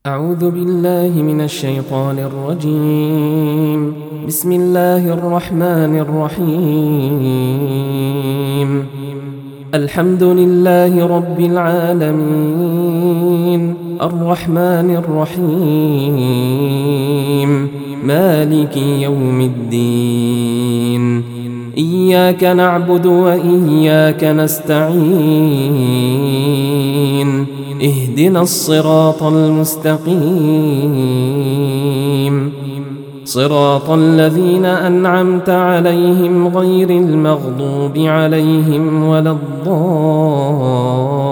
أعوذ بالله من الشيطان الرجيم. بسم الله الرحمن الرحيم. الحمد لله رب العالمين، الرحمن الرحيم، مالك يوم الدين. إياك نعبد وإياك نستعين. اهدنا الصراط المستقيم، صراط الذين أنعمت عليهم غير المغضوب عليهم ولا الضالين.